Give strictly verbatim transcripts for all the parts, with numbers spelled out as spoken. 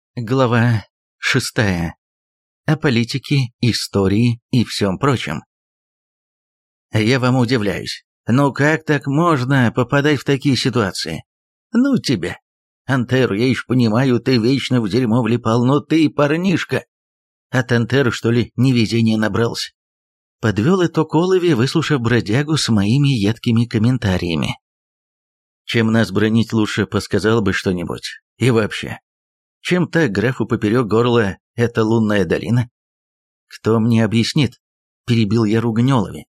Глава шестая. О политике, истории и всем прочем. Я вам удивляюсь. Ну как так можно попадать в такие ситуации? Ну тебя. Антеру, я ишь понимаю, ты вечно в дерьмо влипал, но ты парнишка. От Антеру, что ли, невезение набрался? Подвел итог Олови, выслушав бродягу с моими едкими комментариями. Чем нас бронить, лучше подсказал бы что-нибудь. И вообще. Чем так графу поперек горла эта лунная долина? Кто мне объяснит? Перебил я ругань Олови.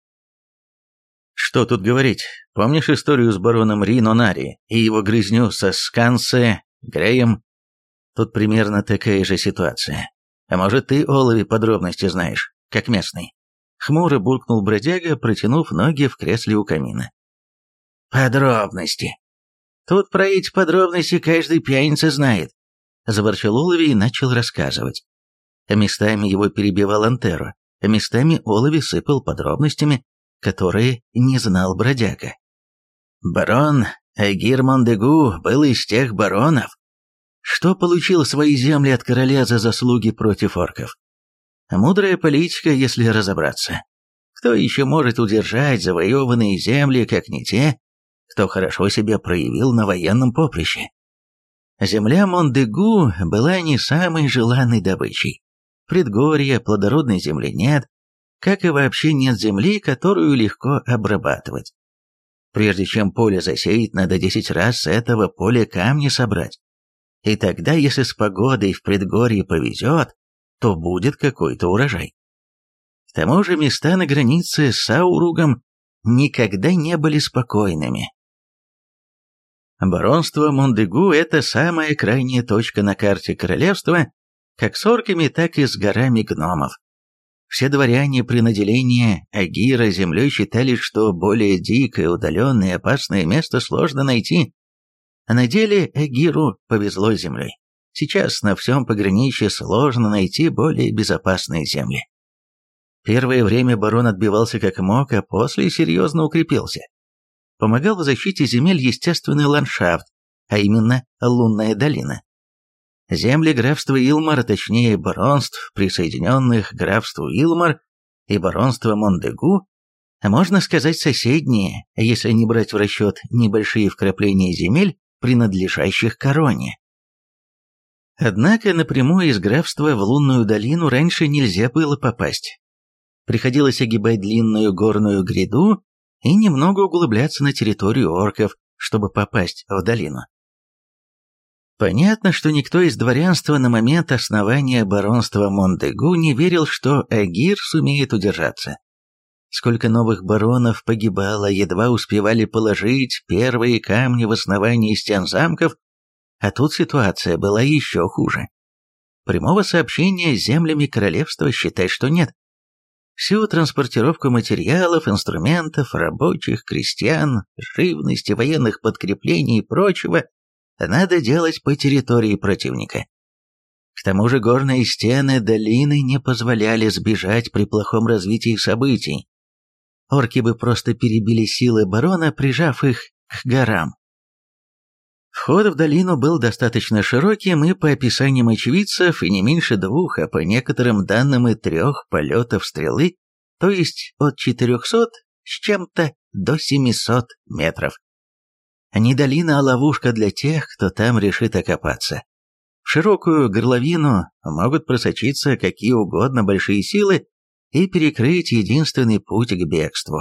Что тут говорить? Помнишь историю с бароном Рино Нари и его грызню со Скансе Греем? Тут примерно такая же ситуация. А может, ты, Олови, подробности знаешь, как местный? Хмуро буркнул бродяга, протянув ноги в кресле у камина. Подробности. Тут про эти подробности каждый пьяница знает. Заворчал Олови и начал рассказывать. Местами его перебивал Антеро, а местами Олови сыпал подробностями, которые не знал бродяга. Барон Агир Мондегу был из тех баронов, что получил свои земли от короля за заслуги против орков. Мудрая политика, если разобраться. Кто еще может удержать завоеванные земли, как не те, кто хорошо себя проявил на военном поприще? Земля Мондегу была не самой желанной добычей. Предгорья, плодородной земли нет, как и вообще нет земли, которую легко обрабатывать. Прежде чем поле засеять, надо десять раз с этого поля камни собрать. И тогда, если с погодой в предгорье повезет, то будет какой-то урожай. К тому же места на границе с Сауругом никогда не были спокойными. Баронство Мондегу – это самая крайняя точка на карте королевства, как с орками, так и с горами гномов. Все дворяне при наделении Агира землей считали, что более дикое, удаленное и опасное место сложно найти. А на деле Агиру повезло с землей. Сейчас на всем пограничье сложно найти более безопасные земли. Первое время барон отбивался как мог, а после серьезно укрепился. Помогал в защите земель естественный ландшафт, а именно лунная долина. Земли графства Илмар, точнее баронств, присоединенных к графству Илмар и баронства Мондегу, а можно сказать соседние, если не брать в расчет небольшие вкрапления земель, принадлежащих короне. Однако напрямую из графства в лунную долину раньше нельзя было попасть. Приходилось огибать длинную горную гряду и немного углубляться на территорию орков, чтобы попасть в долину. Понятно, что никто из дворянства на момент основания баронства Мондегу не верил, что Агир сумеет удержаться. Сколько новых баронов погибало, едва успевали положить первые камни в основании стен замков, а тут ситуация была еще хуже. Прямого сообщения с землями королевства считай, что нет. Всю транспортировку материалов, инструментов, рабочих, крестьян, живности, военных подкреплений и прочего надо делать по территории противника. К тому же горные стены долины не позволяли сбежать при плохом развитии событий. Орки бы просто перебили силы барона, прижав их к горам. Вход в долину был достаточно широким и, по описаниям очевидцев, и не меньше двух, а по некоторым данным и трех полетов стрелы, то есть от четырехсот с чем-то до семисот метров. Не долина, а ловушка для тех, кто там решит окопаться. В широкую горловину могут просочиться какие угодно большие силы и перекрыть единственный путь к бегству.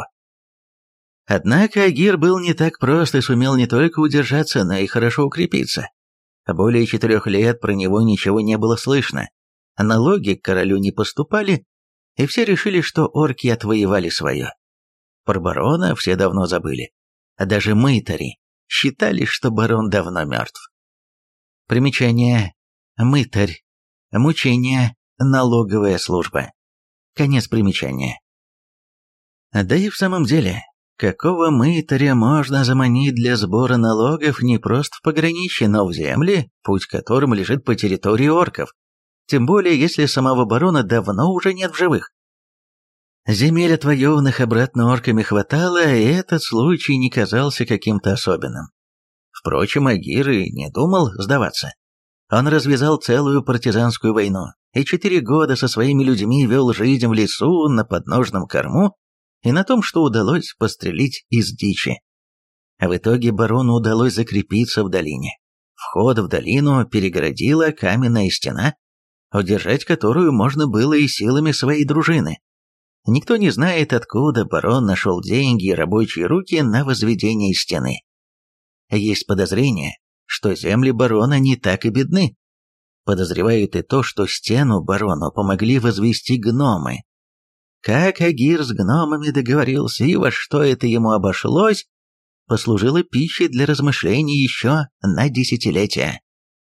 Однако Агир был не так прост и сумел не только удержаться, но и хорошо укрепиться. Более четырех лет про него ничего не было слышно. Налоги к королю не поступали, и все решили, что орки отвоевали свое. Про барона все давно забыли. А даже мытари считали, что барон давно мертв. Примечание. Мытарь. Мучение. Налоговая служба. Конец примечания. Да и в самом деле, какого мытаря можно заманить для сбора налогов не просто в пограничье, но в земли, путь которым лежит по территории орков, тем более если самого барона давно уже нет в живых. Земель отвоеванных обратно орками хватало, и этот случай не казался каким-то особенным. Впрочем, Агир и не думал сдаваться. Он развязал целую партизанскую войну и четыре года со своими людьми вел жизнь в лесу на подножном корму и на том, что удалось пострелить из дичи. А в итоге барону удалось закрепиться в долине. Вход в долину перегородила каменная стена, удержать которую можно было и силами своей дружины. Никто не знает, откуда барон нашел деньги и рабочие руки на возведение стены. Есть подозрение, что земли барона не так и бедны. Подозревают и то, что стену барону помогли возвести гномы. Как Агир с гномами договорился и во что это ему обошлось, послужило пищей для размышлений еще на десятилетия.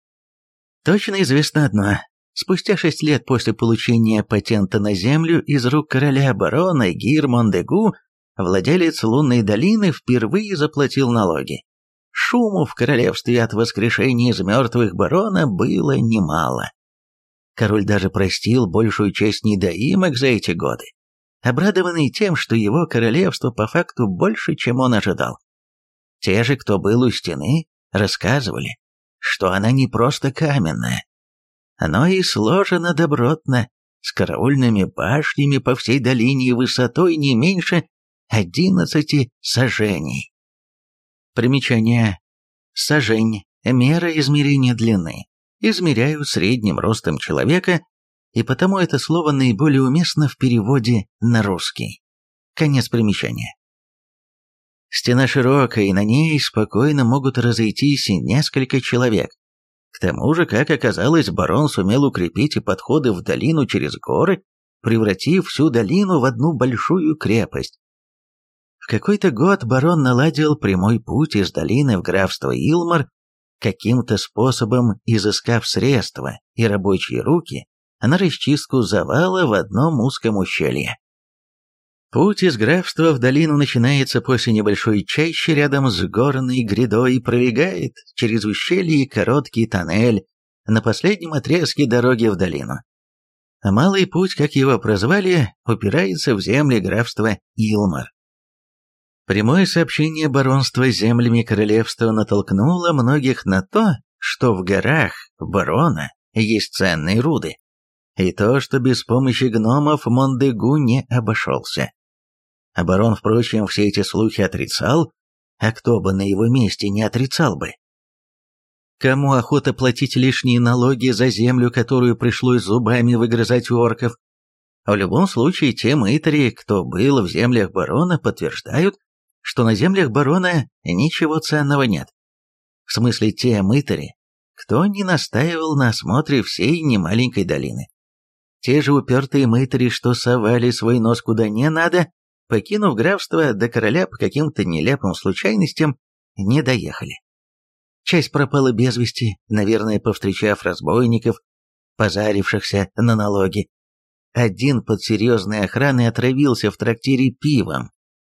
Точно известно одно. Спустя шесть лет после получения патента на землю из рук короля барона Агир Мондегу, владелец лунной долины впервые заплатил налоги. Шуму в королевстве от воскрешения из мертвых барона было немало. Король даже простил большую часть недоимок за эти годы, обрадованный тем, что его королевство по факту больше, чем он ожидал. Те же, кто был у стены, рассказывали, что она не просто каменная, но и сложена добротно, с караульными башнями по всей долине высотой не меньше одиннадцати саженей. Примечание. Сажень – мера измерения длины. Измеряют средним ростом человека, и потому это слово наиболее уместно в переводе на русский. Конец примечания. Стена широкая, и на ней спокойно могут разойтись несколько человек. К тому же, как оказалось, барон сумел укрепить и подходы в долину через горы, превратив всю долину в одну большую крепость. В какой-то год барон наладил прямой путь из долины в графство Илмар, каким-то способом изыскав средства и рабочие руки на расчистку завала в одном узком ущелье. Путь из графства в долину начинается после небольшой чащи рядом с горной грядой и пролегает через ущелье и короткий тоннель на последнем отрезке дороги в долину. А малый путь, как его прозвали, упирается в земли графства Илмар. Прямое сообщение баронства с землями королевства натолкнуло многих на то, что в горах барона есть ценные руды, и то, что без помощи гномов Мондегу не обошелся. А барон, впрочем, все эти слухи отрицал, а кто бы на его месте не отрицал бы? Кому охота платить лишние налоги за землю, которую пришлось зубами выгрызать у орков? В любом случае, те мытари, кто был в землях барона, подтверждают, что на землях барона ничего ценного нет. В смысле, те мытари, кто не настаивал на осмотре всей немаленькой долины. Те же упертые мытари, что совали свой нос куда не надо, покинув графство, до короля по каким-то нелепым случайностям не доехали. Часть пропала без вести, наверное, повстречав разбойников, позарившихся на налоги. Один под серьезной охраной отравился в трактире пивом.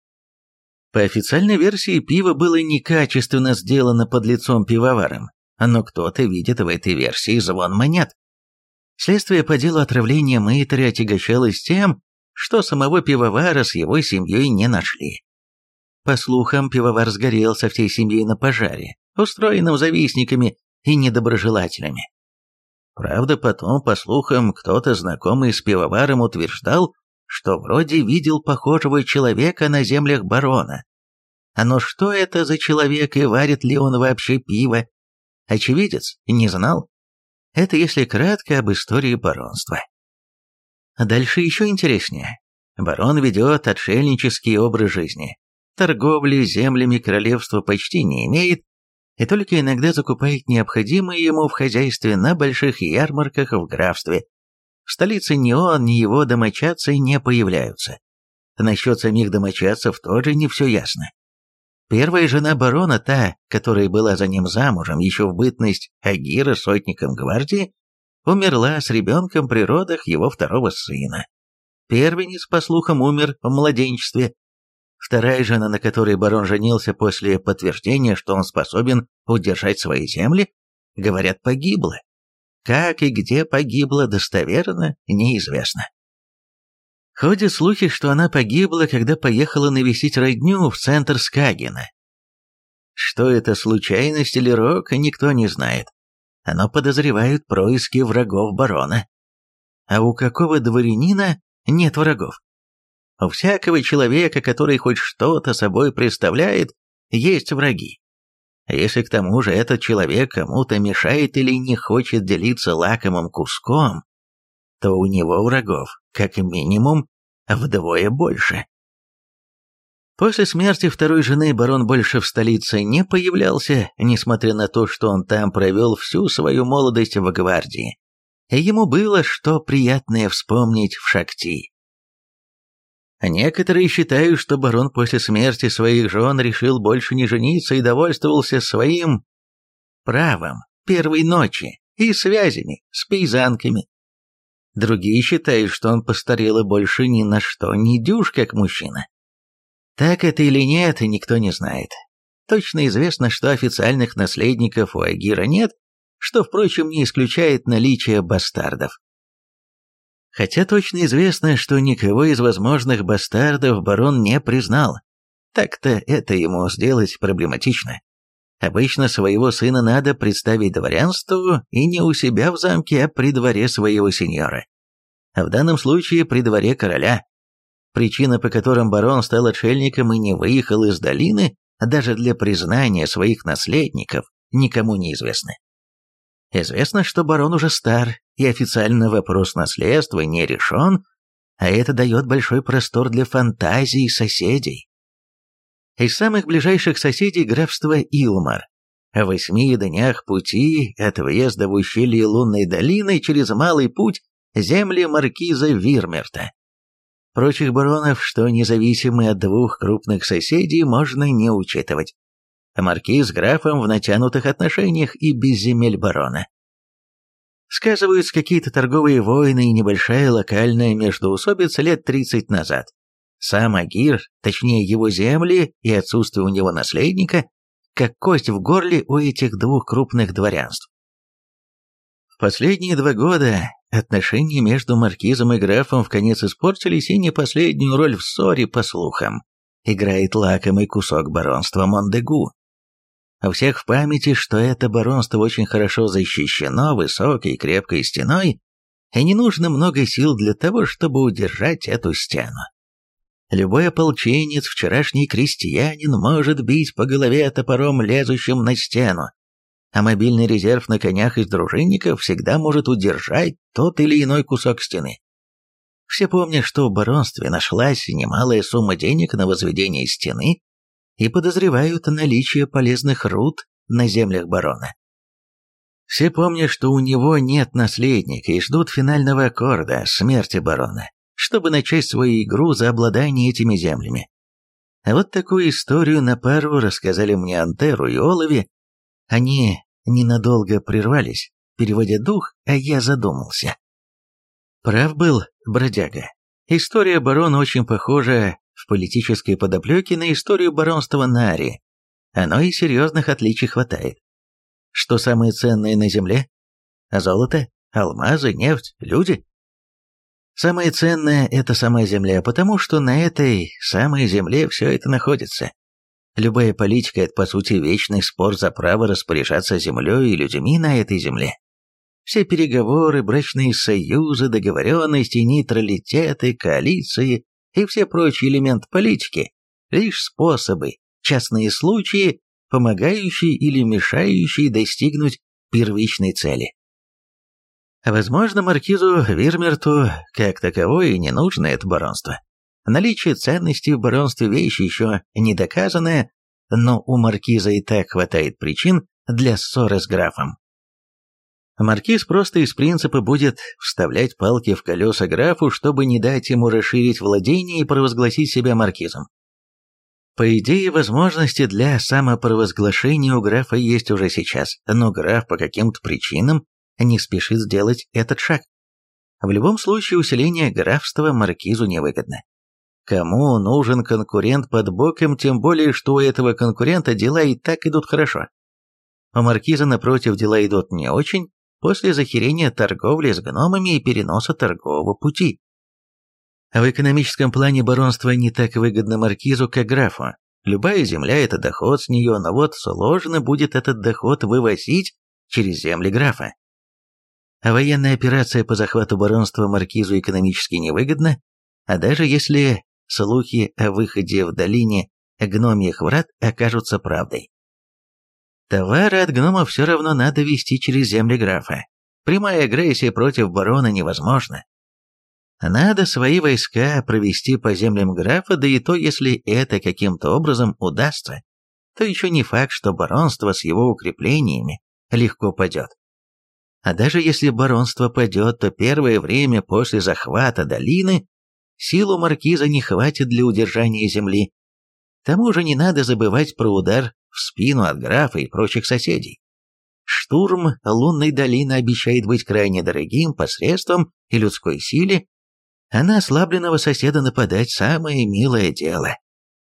По официальной версии, пиво было некачественно сделано подлецом пивоваром, но кто-то видит в этой версии звон монет. Следствие по делу отравления мытаря отягощалось тем, что самого пивовара с его семьей не нашли. По слухам, пивовар сгорел со всей семьей на пожаре, устроенном завистниками и недоброжелателями. Правда, потом, по слухам, кто-то знакомый с пивоваром утверждал, что вроде видел похожего человека на землях барона. Но что это за человек и варит ли он вообще пиво? Очевидец не знал. Это если кратко об истории баронства. Дальше еще интереснее. Барон ведет отшельнический образ жизни. Торговли землями королевства почти не имеет, и только иногда закупает необходимое ему в хозяйстве на больших ярмарках в графстве. В столице ни он, ни его домочадцы не появляются. Насчет самих домочадцев тоже не все ясно. Первая жена барона, та, которая была за ним замужем еще в бытность Агира сотником гвардии, умерла с ребенком при родах его второго сына. Первенец, по слухам, умер в младенчестве. Вторая жена, на которой барон женился после подтверждения, что он способен удержать свои земли, говорят, погибла. Как и где погибла достоверно, неизвестно. Ходят слухи, что она погибла, когда поехала навестить родню в центр Скагена. Что это, случайность или рок, никто не знает. но подозревают происки врагов барона. А у какого дворянина нет врагов? У всякого человека, который хоть что-то собой представляет, есть враги. А если к тому же этот человек кому-то мешает или не хочет делиться лакомым куском, то у него врагов, как минимум, вдвое больше. После смерти второй жены барон больше в столице не появлялся, несмотря на то, что он там провел всю свою молодость в гвардии. И ему было что приятное вспомнить в Шакти. Некоторые считают, что барон после смерти своих жен решил больше не жениться и довольствовался своим правом первой ночи и связями с пейзанками. Другие считают, что он постарел и больше ни на что не дюж как мужчина. Так это или нет, никто не знает. Точно известно, что официальных наследников у Агира нет, что, впрочем, не исключает наличие бастардов. Хотя точно известно, что никого из возможных бастардов барон не признал. Так-то это ему сделать проблематично. Обычно своего сына надо представить дворянству и не у себя в замке, а при дворе своего сеньора. А в данном случае при дворе короля. Причина, по которым барон стал отшельником и не выехал из долины, даже для признания своих наследников, никому не известна. Известно, что барон уже стар, и официально вопрос наследства не решен, а это дает большой простор для фантазий соседей. Из самых ближайших соседей графство Илмар. В восьми днях пути от въезда в ущелье Лунной долины через малый путь земли маркиза Вирмерта. Прочих баронов, что независимы от двух крупных соседей, можно не учитывать. Маркиз с графом в натянутых отношениях и без земель барона. Сказываются какие-то торговые войны и небольшая локальная междоусобица лет тридцать назад. Сам Агир, точнее его земли и отсутствие у него наследника, как кость в горле у этих двух крупных дворянств. В последние два года отношения между маркизом и графом вконец испортились, и не последнюю роль в ссоре, по слухам, играет лакомый кусок баронства Мондегу. У всех в памяти, что это баронство очень хорошо защищено высокой крепкой стеной, и не нужно много сил для того, чтобы удержать эту стену. Любой ополченец, вчерашний крестьянин, может бить по голове топором, лезущим на стену, а мобильный резерв на конях из дружинников всегда может удержать тот или иной кусок стены. Все помнят, что в баронстве нашлась немалая сумма денег на возведение стены, и подозревают наличие полезных руд на землях барона. Все помнят, что у него нет наследника и ждут финального аккорда, смерти барона, чтобы начать свою игру за обладание этими землями. А вот такую историю на пару рассказали мне Антеру и Олови. Они ненадолго прервались, переводя дух, а я задумался. Прав был бродяга. История барона очень похожа в политической подоплеке на историю баронства Нари. Оно и серьезных отличий хватает. Что самое ценное на земле? Золото, алмазы, нефть, люди? Самое ценное – это сама земля, потому что на этой самой земле все это находится. Любая политика – это, по сути, вечный спор за право распоряжаться землей и людьми на этой земле. Все переговоры, брачные союзы, договоренности, нейтралитеты, коалиции и все прочие элементы политики – лишь способы, частные случаи, помогающие или мешающие достигнуть первичной цели. Возможно, маркизу Вирмерту как таковое и не нужно это баронство. Наличие ценностей в баронстве вещь еще не доказанная, но у маркиза и так хватает причин для ссоры с графом. Маркиз просто из принципа будет вставлять палки в колеса графу, чтобы не дать ему расширить владение и провозгласить себя маркизом. По идее, возможности для самопровозглашения у графа есть уже сейчас, но граф по каким-то причинам не спешит сделать этот шаг. В любом случае усиление графства маркизу невыгодно. Кому нужен конкурент под боком, тем более, что у этого конкурента дела и так идут хорошо. У маркиза, напротив, дела идут не очень, после захерения торговли с гномами и переноса торгового пути. В экономическом плане баронство не так выгодно маркизу, как графу. Любая земля – это доход с нее, но вот сложно будет этот доход вывозить через земли графа. А военная операция по захвату баронства маркизу экономически невыгодна, а даже если слухи о выходе в долине гномьих врат окажутся правдой. Товары от гномов все равно надо везти через земли графа. Прямая агрессия против барона невозможна. Надо свои войска провести по землям графа, да и то, если это каким-то образом удастся, то еще не факт, что баронство с его укреплениями легко падет. А даже если баронство падет, то первое время после захвата долины силу маркиза не хватит для удержания земли. К тому же не надо забывать про удар в спину от графа и прочих соседей. Штурм лунной долины обещает быть крайне дорогим посредством и людской силе, а на ослабленного соседа нападать самое милое дело.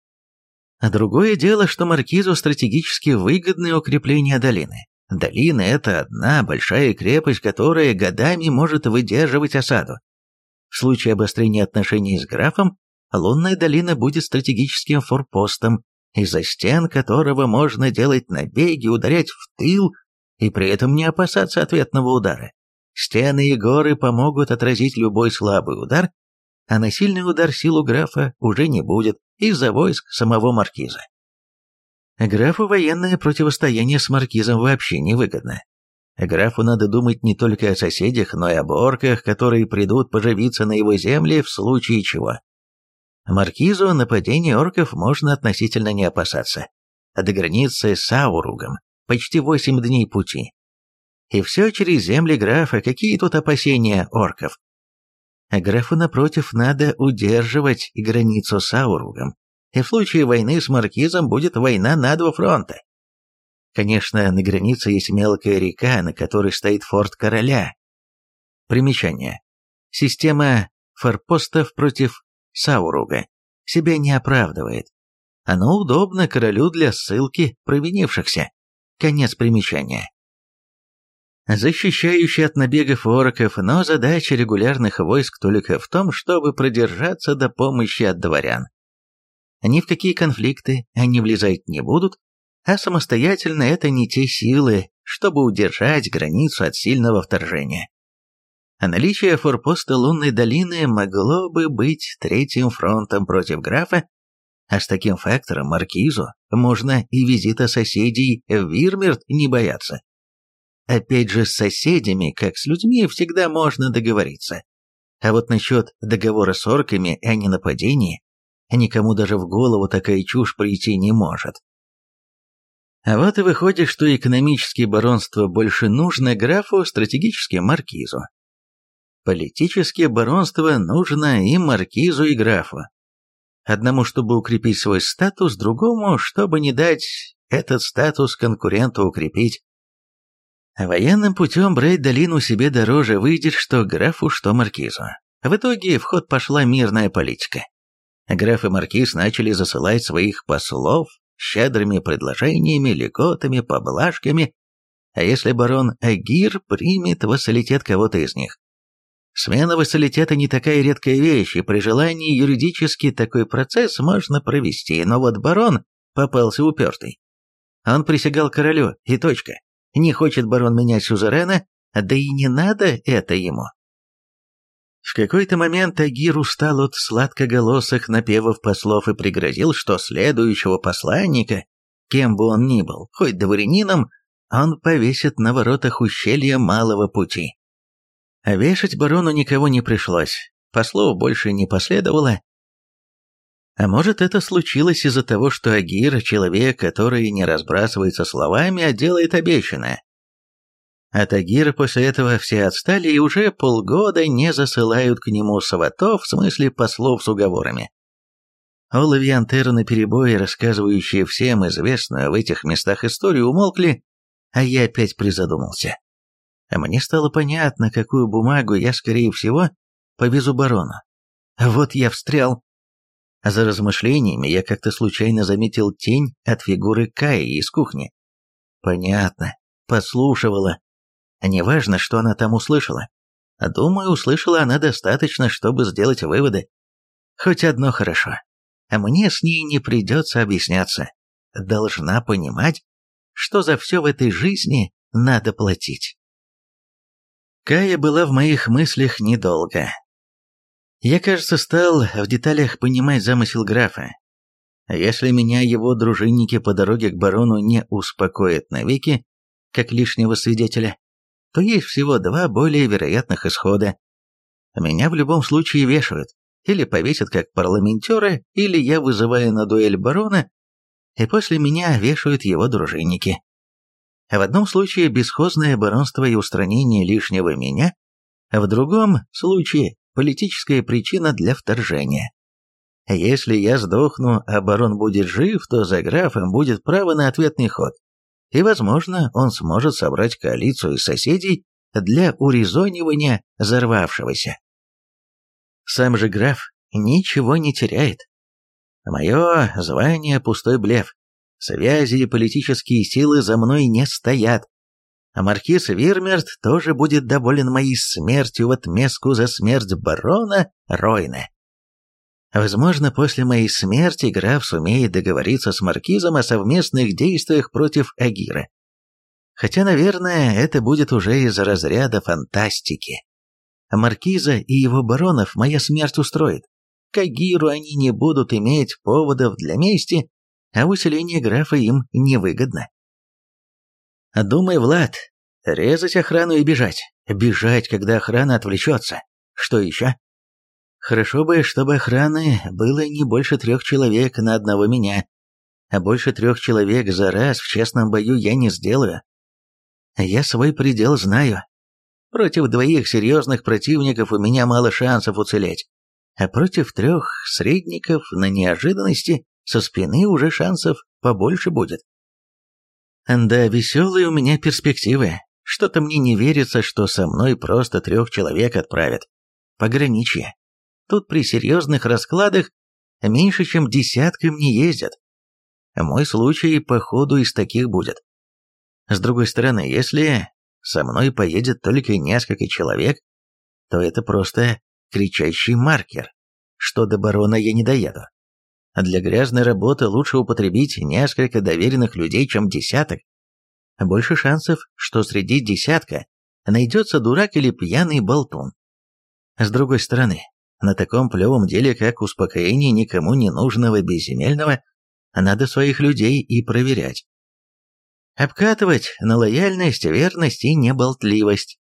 А другое дело, что маркизу стратегически выгодны укрепления долины. Долина – это одна большая крепость, которая годами может выдерживать осаду. В случае обострения отношений с графом, лунная долина будет стратегическим форпостом, из-за стен которого можно делать набеги, ударять в тыл и при этом не опасаться ответного удара. Стены и горы помогут отразить любой слабый удар, а на сильный удар силу графа уже не будет из-за войск самого маркиза. Графу военное противостояние с маркизом вообще невыгодно. Графу надо думать не только о соседях, но и об орках, которые придут поживиться на его земли в случае чего. Маркизу нападения орков можно относительно не опасаться. А до границы с Ауругом почти восемь дней пути. И все через земли графа, какие тут опасения орков? А графу, напротив, надо удерживать границу с Ауругом, и в случае войны с маркизом будет война на два фронта. Конечно, на границе есть мелкая река, на которой стоит форт короля. Примечание. Система форпостов против Сауруга себя не оправдывает. Оно удобно королю для ссылки провинившихся. Конец примечания. Защищающий от набегов орков, но задача регулярных войск только в том, чтобы продержаться до помощи от дворян. Ни в какие конфликты они влезать не будут, а самостоятельно это не те силы, чтобы удержать границу от сильного вторжения. А наличие форпоста лунной долины могло бы быть третьим фронтом против графа, а с таким фактором маркизу можно и визита соседей в Вирмирт не бояться. Опять же, с соседями, как с людьми, всегда можно договориться. А вот насчет договора с орками о ненападении, никому даже в голову такая чушь прийти не может. А вот и выходит, что экономические баронства больше нужно графу, стратегически маркизу. Политические баронства нужно и маркизу, и графу. Одному, чтобы укрепить свой статус, другому, чтобы не дать этот статус конкуренту укрепить. Военным путем брать долину себе дороже выйдет что графу, что маркизу. В итоге в ход пошла мирная политика. Граф и маркиз начали засылать своих послов щедрыми предложениями, льготами, поблажками, а если барон Агир примет вассалитет кого-то из них. Смена вассалитета не такая редкая вещь, и при желании юридически такой процесс можно провести, но вот барон попался упертый. Он присягал королю, и точка. Не хочет барон менять сюзерена, да и не надо это ему. В какой-то момент Агир устал от сладкоголосых напевов послов и пригрозил, что следующего посланника, кем бы он ни был, хоть дворянином, он повесит на воротах ущелья Малого Пути. А вешать барону никого не пришлось, послов больше не последовало. А может, это случилось из-за того, что Агир – человек, который не разбрасывается словами, а делает обещанное. От Агира после этого все отстали и уже полгода не засылают к нему сватов, в смысле послов с уговорами. Олави Антеры наперебой, рассказывающие всем известную в этих местах историю, умолкли, а я опять призадумался. А мне стало понятно, какую бумагу я, скорее всего, повезу барону. Вот я встрял. А за размышлениями я как-то случайно заметил тень от фигуры Каи из кухни. Понятно, подслушивала. А неважно, что она там услышала. Думаю, услышала она достаточно, чтобы сделать выводы. Хоть одно хорошо. А мне с ней не придется объясняться. Должна понимать, что за все в этой жизни надо платить. Кая была в моих мыслях недолго. Я, кажется, стал в деталях понимать замысел графа. Если меня его дружинники по дороге к барону не успокоят навеки, как лишнего свидетеля, то есть всего два более вероятных исхода. Меня в любом случае вешают, или повесят как парламентера, или я вызываю на дуэль барона, и после меня вешают его дружинники. В одном случае бесхозное баронство и устранение лишнего меня, а в другом случае политическая причина для вторжения. Если я сдохну, а барон будет жив, то за графом будет право на ответный ход, и, возможно, он сможет собрать коалицию из соседей для урезонивания взорвавшегося. Сам же граф ничего не теряет. Мое звание – пустой блеф. Связи и политические силы за мной не стоят. А маркиз Вирмерт тоже будет доволен моей смертью в отместку за смерть барона Ройна. Возможно, после моей смерти граф сумеет договориться с маркизом о совместных действиях против Агира. Хотя, наверное, это будет уже из разряда фантастики. Маркиза и его баронов моя смерть устроит. К Агиру они не будут иметь поводов для мести, а усиление графа им невыгодно. Думай, Влад, резать охрану и бежать. Бежать, когда охрана отвлечется. Что еще? Хорошо бы, чтобы охраны было не больше трех человек на одного меня, а больше трех человек за раз в честном бою я не сделаю. Я свой предел знаю. Против двоих серьезных противников у меня мало шансов уцелеть, а против трех средников на неожиданности со спины уже шансов побольше будет. Да, веселые у меня перспективы. Что-то мне не верится, что со мной просто трех человек отправят. Пограничье. Тут при серьезных раскладах меньше, чем десятком не ездят. Мой случай, походу, из таких будет. С другой стороны, если со мной поедет только несколько человек, то это просто кричащий маркер, что до барона я не доеду. Для грязной работы лучше употребить несколько доверенных людей, чем десяток. Больше шансов, что среди десятка найдется дурак или пьяный болтун. С другой стороны, на таком плевом деле, как успокоение никому не нужного безземельного, надо своих людей и проверять. Обкатывать на лояльность, верность и неболтливость.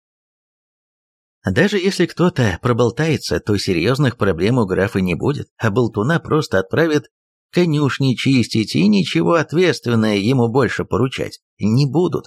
Даже если кто-то проболтается, то серьезных проблем у графа не будет, а болтуна просто отправят конюшни чистить, и ничего ответственное ему больше поручать не будут.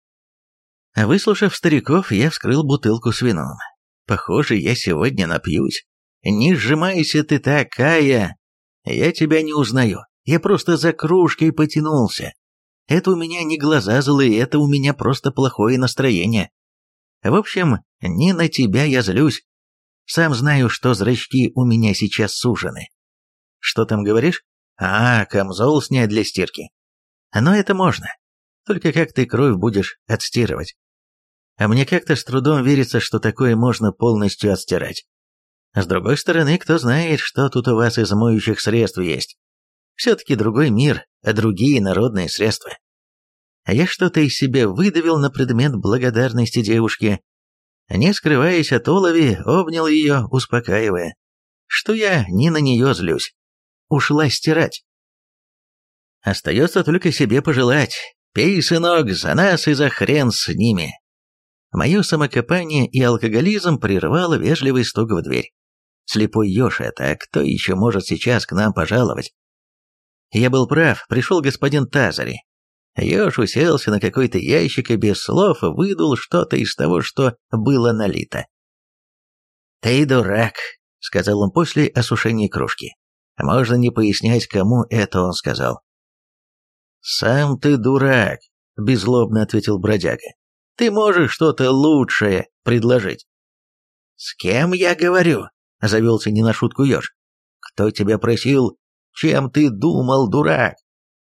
Выслушав стариков, я вскрыл бутылку с вином. Похоже, я сегодня напьюсь. Не сжимайся ты так, Кая. Я тебя не узнаю. Я просто за кружкой потянулся. Это у меня не глаза злые, это у меня просто плохое настроение. В общем, не на тебя я злюсь. Сам знаю, что зрачки у меня сейчас сужены. Что там говоришь? А, камзол снять для стирки. Но это можно. Только как ты кровь будешь отстирывать? А мне как-то с трудом верится, что такое можно полностью отстирать. С другой стороны, кто знает, что тут у вас из моющих средств есть. Все-таки другой мир, а другие народные средства. А я что-то из себя выдавил на предмет благодарности девушке. Не скрываясь от Олови, обнял ее, успокаивая, что я не на нее злюсь. Ушла стирать. Остается только себе пожелать. Пей, сынок, за нас и за хрен с ними. Мое самокопание и алкоголизм прервало вежливый стук в дверь. Слепой еж это, а кто еще может сейчас к нам пожаловать? Я был прав, пришел господин Тазари. Еж уселся на какой-то ящик и без слов выдул что-то из того, что было налито. «Ты дурак», — сказал он после осушения кружки. Можно не пояснять, кому это он сказал. «Сам ты дурак», — беззлобно ответил бродяга. «Ты можешь что-то лучшее предложить». «С кем я говорю?» — завелся не на шутку еж. «Кто тебя просил? Чем ты думал, дурак?»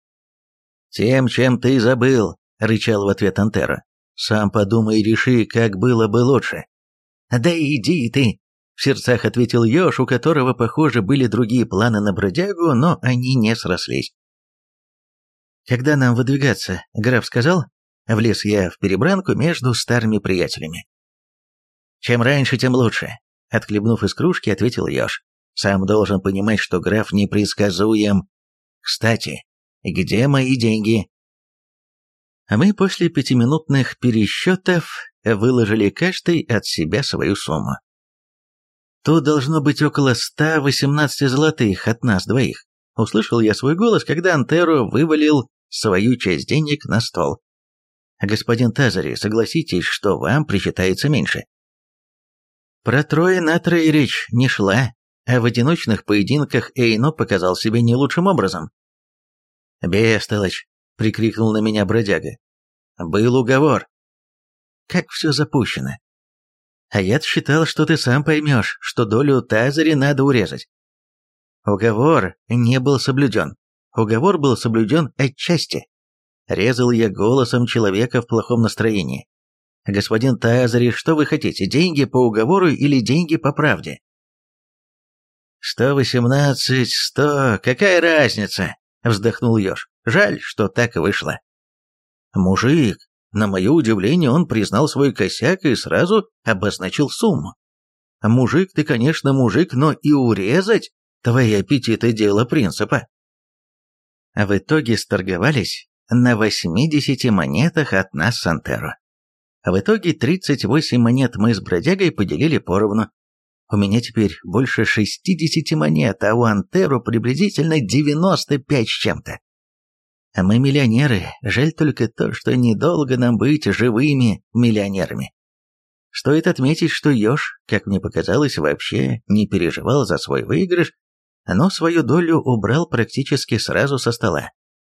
«Тем, чем ты забыл», — рычал в ответ Антера. «Сам подумай и реши, как было бы лучше». «Да иди ты!» — в сердцах ответил еж, у которого, похоже, были другие планы на бродягу, но они не срослись. «Когда нам выдвигаться?» — граф сказал. Влез я в перебранку между старыми приятелями. «Чем раньше, тем лучше», — отхлебнув из кружки, ответил Ёж. «Сам должен понимать, что граф непредсказуем. Кстати, где мои деньги?» А мы после пятиминутных пересчетов выложили каждый от себя свою сумму. «Тут должно быть около ста восемнадцати золотых от нас двоих», — услышал я свой голос, когда Антеро вывалил свою часть денег на стол. «Господин Тазари, согласитесь, что вам причитается меньше». Про трое на трое речь не шла, а в одиночных поединках Эйно показал себя не лучшим образом. «Бестолочь!» — прикрикнул на меня бродяга. «Был уговор». Как все запущено. А я-то считал, что ты сам поймешь, что долю Тазари надо урезать. Уговор не был соблюден. Уговор был соблюден отчасти. Резал я голосом человека в плохом настроении. «Господин Тазари, что вы хотите, деньги по уговору или деньги по правде?» «Сто восемнадцать, сто, какая разница?» — вздохнул Ёж. «Жаль, что так вышло». «Мужик!» На мое удивление, он признал свой косяк и сразу обозначил сумму. «Мужик ты, конечно, мужик, но и урезать твои аппетиты — дело принципа». А в итоге сторговались на восьмидесяти монетах от нас с Антеро. В итоге тридцать восемь монет мы с бродягой поделили поровну. У меня теперь больше шестидесяти монет, а у Антеро приблизительно девяносто пять с чем-то. А мы миллионеры, жаль только то, что недолго нам быть живыми миллионерами. Стоит отметить, что Ёж, как мне показалось, вообще не переживал за свой выигрыш, но свою долю убрал практически сразу со стола.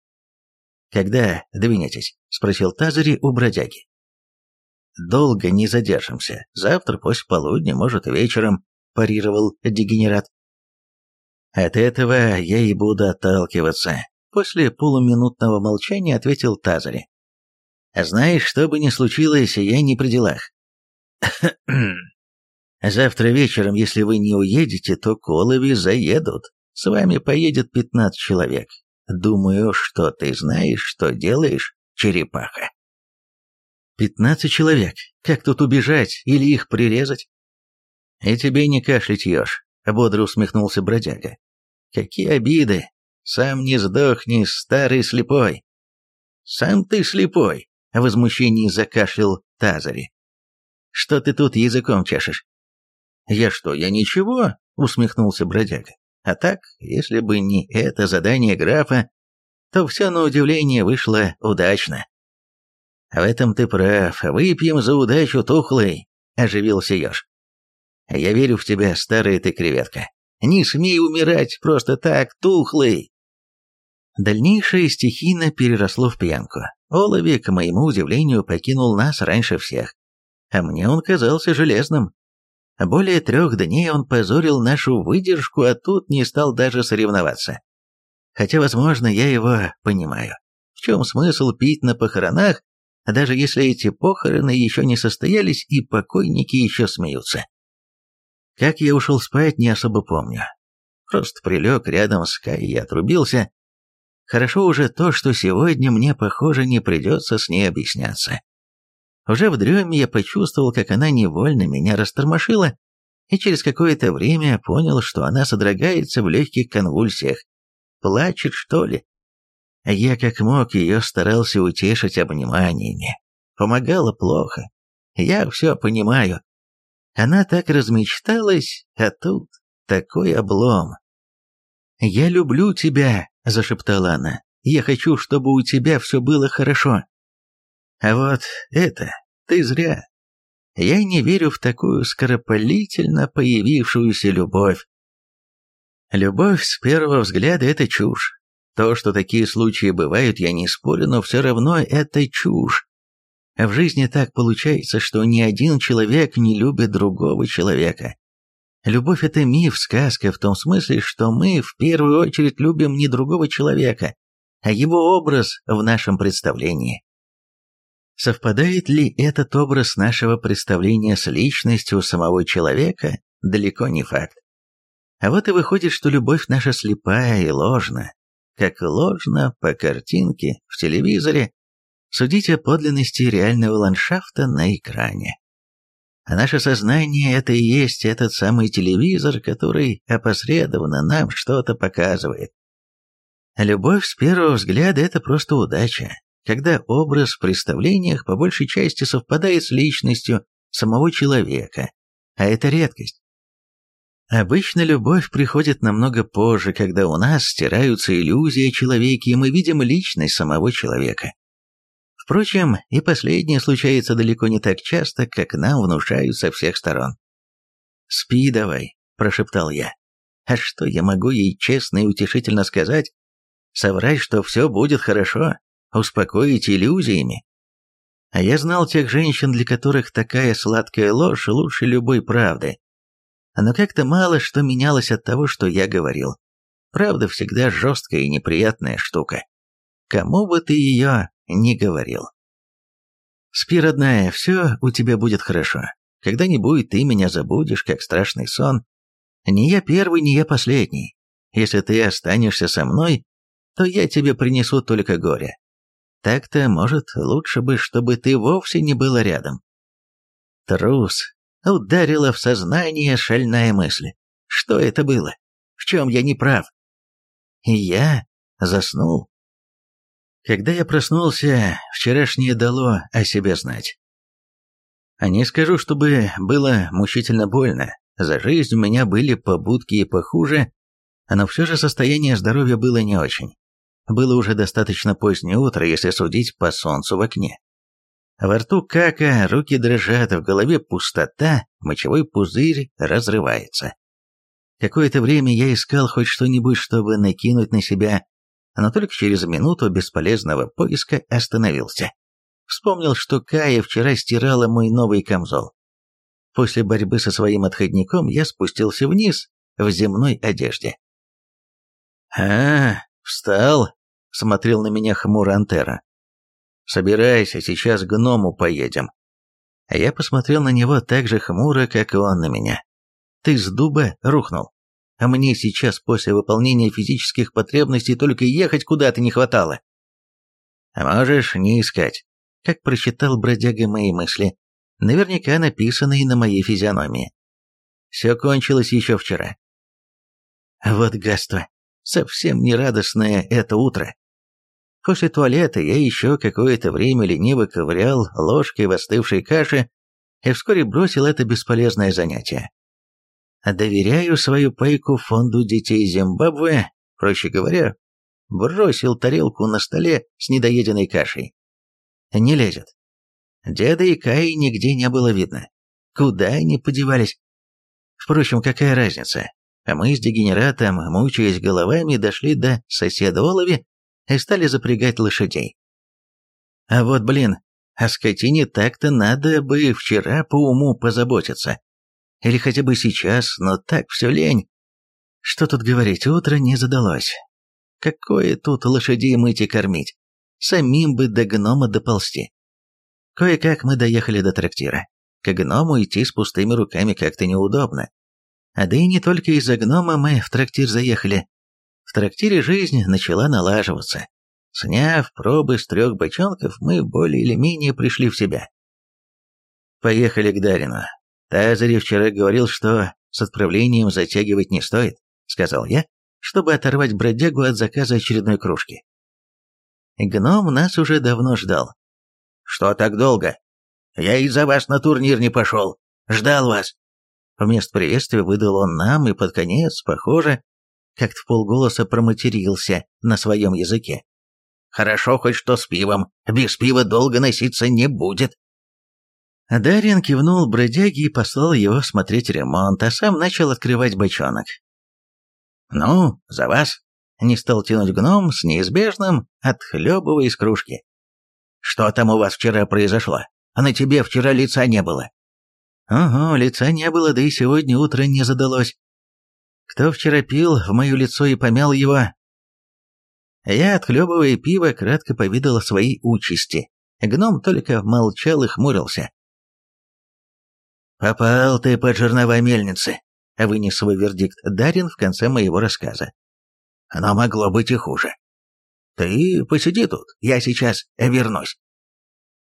«Когда двинетесь?» — спросил Тазари у бродяги. «Долго не задержимся. Завтра после полудня, может, вечером», — парировал дегенерат. «От этого я и буду отталкиваться», — после полуминутного молчания ответил Тазари. «Знаешь, что бы ни случилось, я не при делах. Завтра вечером, если вы не уедете, то Колови заедут. С вами поедет пятнадцать человек. Думаю, что ты знаешь, что делаешь, черепаха». «Пятнадцать человек? Как тут убежать или их прирезать?» «И тебе не кашлять, Ёж», — бодро усмехнулся бродяга. «Какие обиды! Сам не сдохни, старый слепой!» «Сам ты слепой!» — в возмущении закашлял Тазари. «Что ты тут языком чешешь?» «Я что, я ничего?» — усмехнулся бродяга. «А так, если бы не это задание графа, то все на удивление вышло удачно». «В этом ты прав. Выпьем за удачу, тухлый», — оживился Ёж. «Я верю в тебя, старая ты креветка. Не смей умирать просто так, тухлый». Дальнейшее стихийно переросло в пьянку. Олови, к моему удивлению, покинул нас раньше всех. А мне он казался железным. Более трех дней он позорил нашу выдержку, а тут не стал даже соревноваться. Хотя, возможно, я его понимаю. В чем смысл пить на похоронах, даже если эти похороны еще не состоялись и покойники еще смеются? Как я ушел спать, не особо помню. Просто прилег рядом с Кай и отрубился. Хорошо уже то, что сегодня мне, похоже, не придется с ней объясняться. Уже в дреме я почувствовал, как она невольно меня растормошила, и через какое-то время понял, что она содрогается в легких конвульсиях. Плачет, что ли? Я как мог ее старался утешить обниманиями. Помогало плохо. Я все понимаю. Она так размечталась, а тут такой облом. «Я люблю тебя», — зашептала она. «Я хочу, чтобы у тебя все было хорошо». А вот это ты зря. Я не верю в такую скоропалительно появившуюся любовь. Любовь с первого взгляда — это чушь. То, что такие случаи бывают, я не спорю, но все равно это чушь. В жизни так получается, что ни один человек не любит другого человека. Любовь — это миф, сказка в том смысле, что мы в первую очередь любим не другого человека, а его образ в нашем представлении. Совпадает ли этот образ нашего представления с личностью самого человека, далеко не факт. А вот и выходит, что любовь наша слепая и ложна, как ложна по картинке в телевизоре, судить о подлинности реального ландшафта на экране. А наше сознание – это и есть этот самый телевизор, который опосредованно нам что-то показывает. Любовь с первого взгляда – это просто удача, когда образ в представлениях по большей части совпадает с личностью самого человека, а это редкость. Обычно любовь приходит намного позже, когда у нас стираются иллюзии о человеке, и мы видим личность самого человека. Впрочем, и последнее случается далеко не так часто, как нам внушают со всех сторон. «Спи давай», – прошептал я. А что я могу ей честно и утешительно сказать? Соврать, что все будет хорошо, успокоить иллюзиями? А я знал тех женщин, для которых такая сладкая ложь лучше любой правды. Но как-то мало что менялось от того, что я говорил. Правда всегда жесткая и неприятная штука. Кому бы ты ее не говорил. Спи, родная, все у тебя будет хорошо. Когда-нибудь ты меня забудешь, как страшный сон. Не я первый, не я последний. Если ты останешься со мной, то я тебе принесу только горе. Так-то, может, лучше бы, чтобы ты вовсе не была рядом. Трус. Ударила в сознание шальная мысль. Что это было? В чем я не прав? И я заснул. Когда я проснулся, вчерашнее дало о себе знать. А не скажу, чтобы было мучительно больно. За жизнь у меня были побудки и похуже, но все же состояние здоровья было не очень. Было уже достаточно позднее утро, если судить по солнцу в окне. Во рту кака, руки дрожат, в голове пустота, мочевой пузырь разрывается. Какое-то время я искал хоть что-нибудь, чтобы накинуть на себя, но только через минуту бесполезного поиска остановился. Вспомнил, что Кая вчера стирала мой новый камзол. После борьбы со своим отходником я спустился вниз в земной одежде. «А, встал?» — смотрел на меня хмуро Антера. «Собирайся, сейчас к гному поедем». А я посмотрел на него так же хмуро, как и он на меня. «Ты с дуба рухнул? А мне сейчас после выполнения физических потребностей только ехать куда-то не хватало». «А можешь не искать», как прочитал бродяга мои мысли, наверняка написанные на моей физиономии. Все кончилось еще вчера. Вот гадство, совсем не радостное это утро. После туалета я еще какое-то время лениво ковырял ложкой в остывшей каше и вскоре бросил это бесполезное занятие. Доверяю свою пайку фонду детей Зимбабве, проще говоря, бросил тарелку на столе с недоеденной кашей. Не лезет. Деда и Каи нигде не было видно. Куда они подевались? Впрочем, какая разница? А мы с дегенератом, мучаясь головами, дошли до соседа Олови и стали запрягать лошадей. А вот, блин, о скотине так-то надо бы вчера по уму позаботиться. Или хотя бы сейчас, но так все лень. Что тут говорить, утро не задалось. Какое тут лошадей мыть и кормить? Самим бы до гнома доползти. Кое-как мы доехали до трактира. К гному идти с пустыми руками как-то неудобно. А да и не только из-за гнома мы в трактир заехали. В трактире жизнь начала налаживаться. Сняв пробы с трех бочонков, мы более или менее пришли в себя. Поехали к Дарину. Тазарев вчера говорил, что с отправлением затягивать не стоит, сказал я, чтобы оторвать бродягу от заказа очередной кружки. Гном нас уже давно ждал. «Что так долго? Я из-за вас на турнир не пошел. Ждал вас». Вместо приветствия выдал он нам и под конец, похоже, как-то вполголоса проматерился на своем языке. «Хорошо хоть что с пивом. Без пива долго носиться не будет». Дарьян кивнул бродяге и послал его смотреть ремонт, а сам начал открывать бочонок. «Ну, за вас!» — не стал тянуть гном с неизбежным, отхлебывая из кружки. «Что там у вас вчера произошло? На тебе вчера лица не было». «Ого, лица не было, да и сегодня утро не задалось. Кто вчера пил в мое лицо и помял его?» Я, отхлебывая пиво, кратко повидал свои участи. Гном только молчал и хмурился. «Попал ты под жернова мельницы», — вынес свой вердикт Дарин в конце моего рассказа. «Но могло быть и хуже. Ты посиди тут, я сейчас вернусь».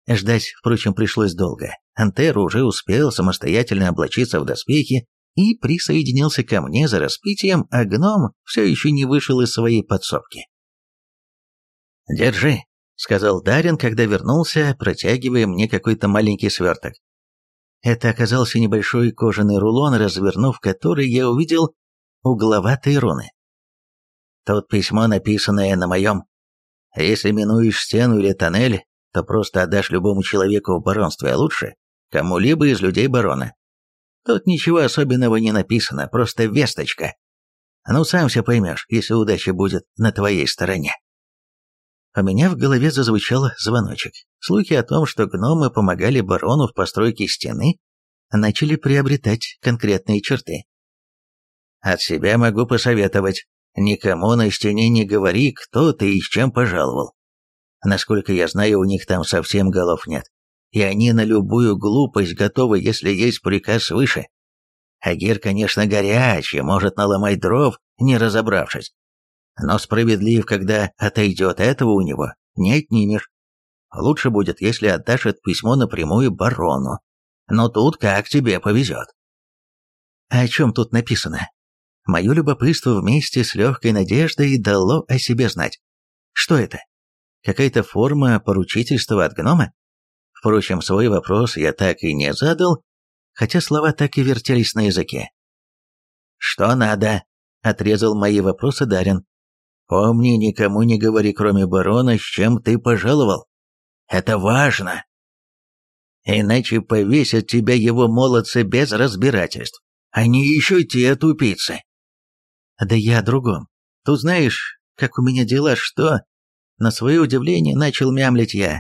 Ждать, впрочем, пришлось долго. Антер уже успел самостоятельно облачиться в доспехи и присоединился ко мне за распитием, а гном все еще не вышел из своей подсобки. «Держи», — сказал Дарин, когда вернулся, протягивая мне какой-то маленький сверток. Это оказался небольшой кожаный рулон, развернув который, я увидел угловатые руны. Тут письмо, написанное на моем. Если минуешь стену или тоннель, то просто отдашь любому человеку в баронстве, а лучше кому-либо из людей барона. Тут ничего особенного не написано, просто весточка. Ну, сам все поймешь, если удача будет на твоей стороне. У меня в голове зазвучал звоночек. Слухи о том, что гномы помогали барону в постройке стены, начали приобретать конкретные черты. От себя могу посоветовать. Никому на стене не говори, кто ты и с чем пожаловал. Насколько я знаю, у них там совсем голов нет. И они на любую глупость готовы, если есть приказ свыше. Агир, конечно, горячий, может наломать дров, не разобравшись. Но справедлив, когда отойдет, этого у него не отнимешь. Лучше будет, если отдашь это письмо напрямую барону. Но тут как тебе повезет. А о чем тут написано? Мое любопытство вместе с легкой надеждой дало о себе знать. Что это? Какая-то форма поручительства от гнома? Впрочем, свой вопрос я так и не задал, хотя слова так и вертелись на языке. «Что надо?» — отрезал мои вопросы Дарин. «Помни, никому не говори, кроме барона, с чем ты пожаловал. Это важно. Иначе повесят тебя его молодцы без разбирательств. Они еще те тупицы». «Да я о другом. Тут знаешь, как у меня дела, что...» На свое удивление начал мямлить я.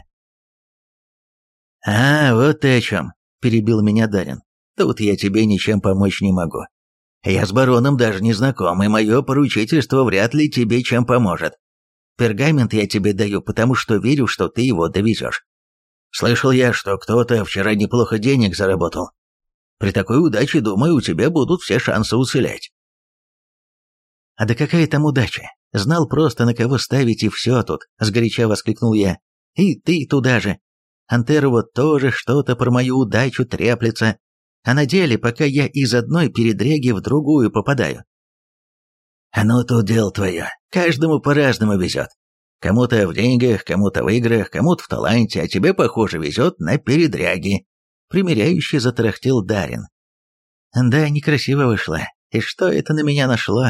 «А, вот ты о чем», — перебил меня Дарин. «Тут я тебе ничем помочь не могу. Я с бароном даже не знаком, и мое поручительство вряд ли тебе чем поможет. Пергамент я тебе даю, потому что верю, что ты его довезешь. Слышал я, что кто-то вчера неплохо денег заработал. При такой удаче, думаю, у тебя будут все шансы уцелеть». «А да какая там удача? Знал просто, на кого ставить, и все тут», — сгоряча воскликнул я. «И ты туда же. Антеру вот тоже что-то про мою удачу треплется, а на деле, пока я из одной передряги в другую попадаю». «А ну, тут дело твое. Каждому по-разному везет. Кому-то в деньгах, кому-то в играх, кому-то в таланте, а тебе, похоже, везет на передряги», — примиряюще затарахтел Дарин. «Да, некрасиво вышло. И что это на меня нашло?»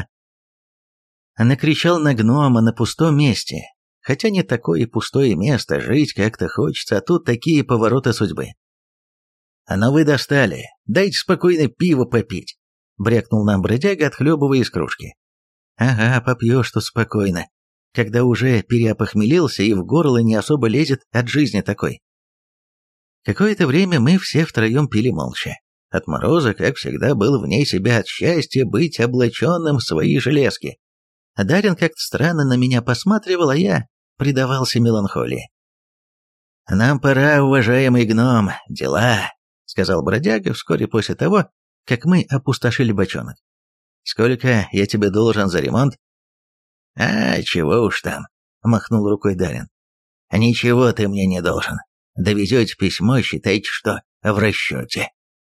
Накричал на гнома на пустом месте. Хотя не такое и пустое место, жить как-то хочется, а тут такие повороты судьбы. «А ну вы достали, дайте спокойно пиво попить», — брякнул нам бродяга, отхлебывая из кружки. «Ага, попьешь тут спокойно, когда уже переопохмелился и в горло не особо лезет от жизни такой». Какое-то время мы все втроем пили молча. От Мороза, как всегда, был вне себя от счастья быть облаченным в свои железки. Дарин как-то странно на меня посматривал, а я предавался меланхолии. «Нам пора, уважаемый гном, дела», — сказал бродяга вскоре после того, как мы опустошили бочонок. «Сколько я тебе должен за ремонт?» «А, чего уж там», — махнул рукой Дарин. «Ничего ты мне не должен. Довезете письмо, считайте, что в расчете».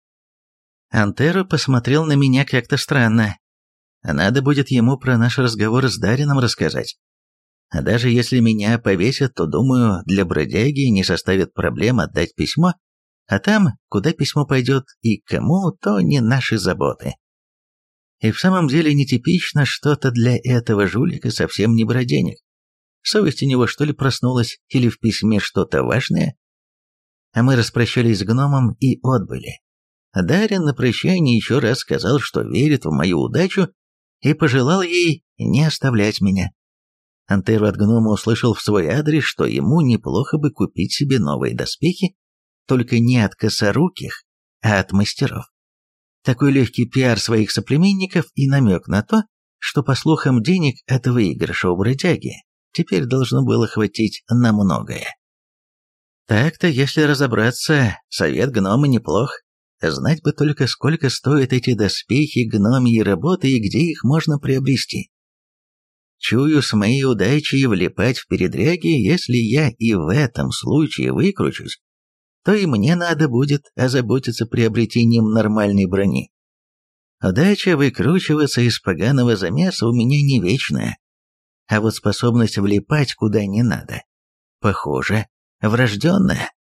Антеро посмотрел на меня как-то странно. Надо будет ему про наш разговор с Дарином рассказать. А даже если меня повесят, то, думаю, для бродяги не составит проблем отдать письмо, а там, куда письмо пойдет и к кому, то не наши заботы. И в самом деле нетипично что-то для этого жулика совсем не брать денег. Совесть у него, что ли, проснулась, или в письме что-то важное? А мы распрощались с гномом и отбыли. Дарин на прощание еще раз сказал, что верит в мою удачу, и пожелал ей не оставлять меня. Антеро от гнома услышал в свой адрес, что ему неплохо бы купить себе новые доспехи, только не от косоруких, а от мастеров. Такой легкий пиар своих соплеменников и намек на то, что, по слухам, денег от выигрыша у бродяги теперь должно было хватить на многое. Так-то, если разобраться, совет гнома неплох. Знать бы только, сколько стоят эти доспехи гномьей работы и где их можно приобрести. Чую, с моей удачей влипать в передряги, если я и в этом случае выкручусь, то и мне надо будет озаботиться приобретением нормальной брони. Удача выкручиваться из поганого замеса у меня не вечная, а вот способность влипать куда не надо, похоже, врожденная.